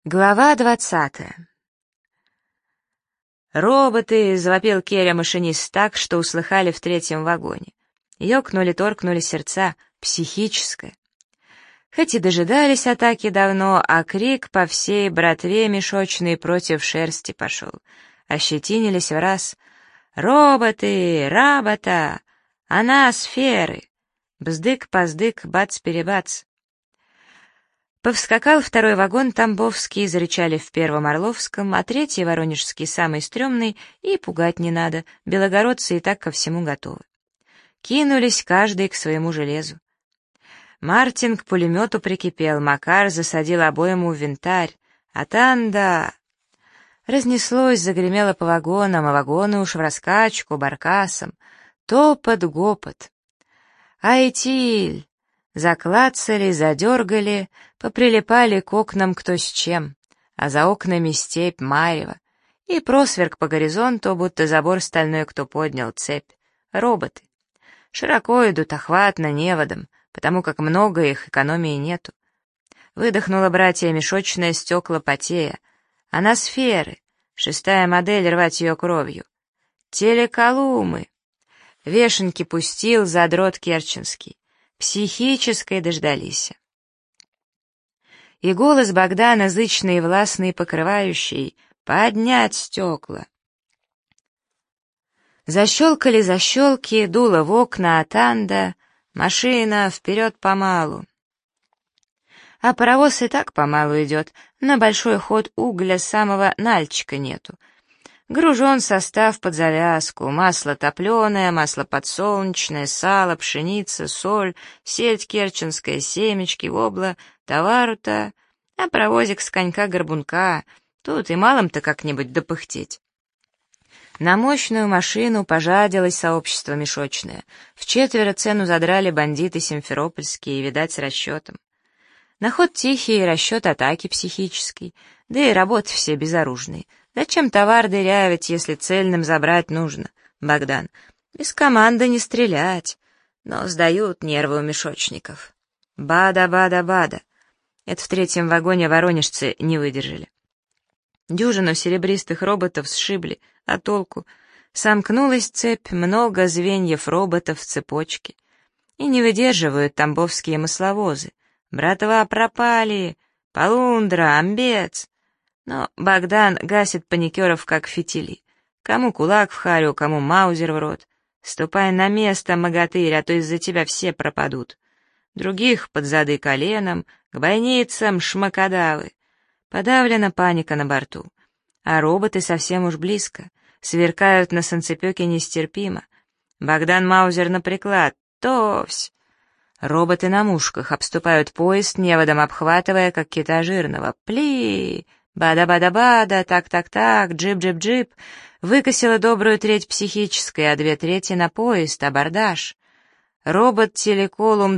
Глава 20. «Роботы!» — завопил Керя-машинист так, что услыхали в третьем вагоне. Ёкнули-торкнули сердца, психическое. Хоть и дожидались атаки давно, а крик по всей братве мешочной против шерсти пошел. Ощетинились в раз. «Роботы! Работа! Она сферы!» Бздык-поздык, бац-перебац. Повскакал второй вагон Тамбовский, зарычали в первом Орловском, а третий Воронежский самый стрёмный, и пугать не надо, белогородцы и так ко всему готовы. Кинулись каждый к своему железу. Мартин к пулемету прикипел, Макар засадил обойму в винтарь. Атанда! Разнеслось, загремело по вагонам, а вагоны уж в раскачку, баркасом. Топот-гопот. Айтиль! Заклацали, задергали, поприлипали к окнам кто с чем, а за окнами степь марево, и просверк по горизонту, будто забор стальной кто поднял цепь. Роботы. Широко идут, охватно, неводом, потому как много их, экономии нету. Выдохнула братья мешочное стекла потея. Она сферы, 6-я модель, рвать ее кровью. Телеколумы. Вешенки пустил задрот керченский. Психической дождались. И голос Богдана, зычный и властный, покрывающий: «Поднять стекла!» Защелкали защелки, дуло в окна, атанда, машина вперед помалу. А паровоз и так помалу идет, на большой ход угля самого нальчика нету. Гружен состав под завязку: масло топленое, масло подсолнечное, сало, пшеница, соль, сельдь керченская, семечки, вобла, товару-то, а паровозик с конька-горбунка, тут и малым-то как-нибудь допыхтеть. На мощную машину пожадилось сообщество мешочное, вчетверо цену задрали бандиты симферопольские, видать, с расчетом. На ход тихий, расчет атаки психический, да и работы все безоружные. Зачем товар дырявить, если цельным забрать нужно, Богдан? Без команды не стрелять. Но сдают нервы у мешочников. Бада-бада-бада. Это в третьем вагоне воронежцы не выдержали. Дюжину серебристых роботов сшибли, а толку? Сомкнулась цепь, много звеньев роботов в цепочке. И не выдерживают тамбовские масловозы. Братва пропали, полундра, амбец. Но Богдан гасит паникеров, как фитили. Кому кулак в харю, кому маузер в рот. Ступай на место, могатырь, а то из-за тебя все пропадут. Других под зады коленом, к бойницам шмакодавы. Подавлена паника на борту. А роботы совсем уж близко. Сверкают на санцепёке нестерпимо. Богдан Маузер на приклад. Товсь! Роботы на мушках обступают поезд, неводом обхватывая, как кита жирного. Пли! Бада-бада-бада, так-так-так, джип-джип-джип. Выкосила добрую треть психической, а 2/3 на поезд, абордаж. Робот Телеколум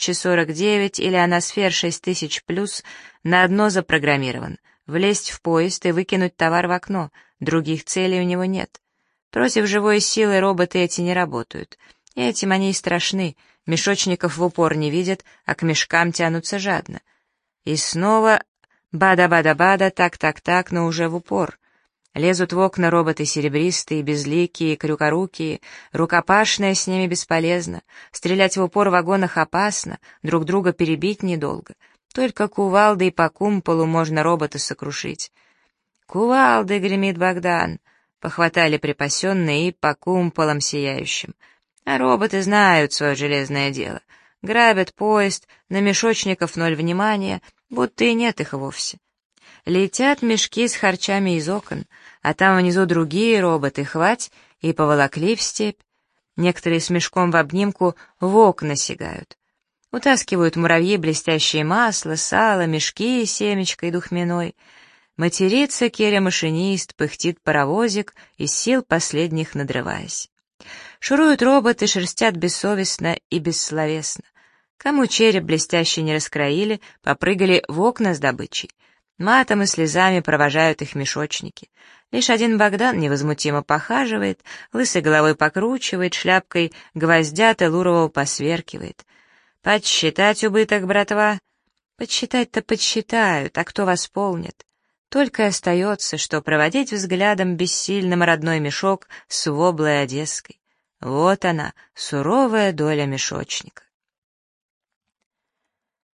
2049 или Аносфер 6000+, на одно запрограммирован. Влезть в поезд и выкинуть товар в окно. Других целей у него нет. Против живой силы роботы эти не работают. И этим они и страшны. Мешочников в упор не видят, а к мешкам тянутся жадно. И снова бада-бада-бада, так-так-так, но уже в упор. Лезут в окна роботы серебристые, безликие, крюкорукие, рукопашная с ними бесполезно, стрелять в упор в вагонах опасно, друг друга перебить недолго. Только кувалдой по кумполу можно робота сокрушить. «Кувалдой!» — гремит Богдан. Похватали припасенные и по кумполам сияющим. А роботы знают свое железное дело. Грабят поезд, на мешочников 0 внимания, будто и нет их вовсе. Летят мешки с харчами из окон, а там внизу другие роботы, хвать, и поволокли в степь. Некоторые с мешком в обнимку в окна сигают. Утаскивают муравьи блестящее масло, сало, мешки с семечкой духмяной. Матерится Керя-машинист, пыхтит паровозик, из сил последних надрываясь. Шуруют роботы, шерстят бессовестно и бессловесно. Кому череп блестящий не раскроили, попрыгали в окна с добычей. Матом и слезами провожают их мешочники. Лишь один Богдан невозмутимо похаживает, лысой головой покручивает, шляпкой гвоздя телурового посверкивает. Подсчитать убыток, братва? Подсчитать-то подсчитают, а кто восполнит? только и остается, что проводить взглядом бессильным родной мешок с воблой одесской. Вот она, суровая доля мешочника.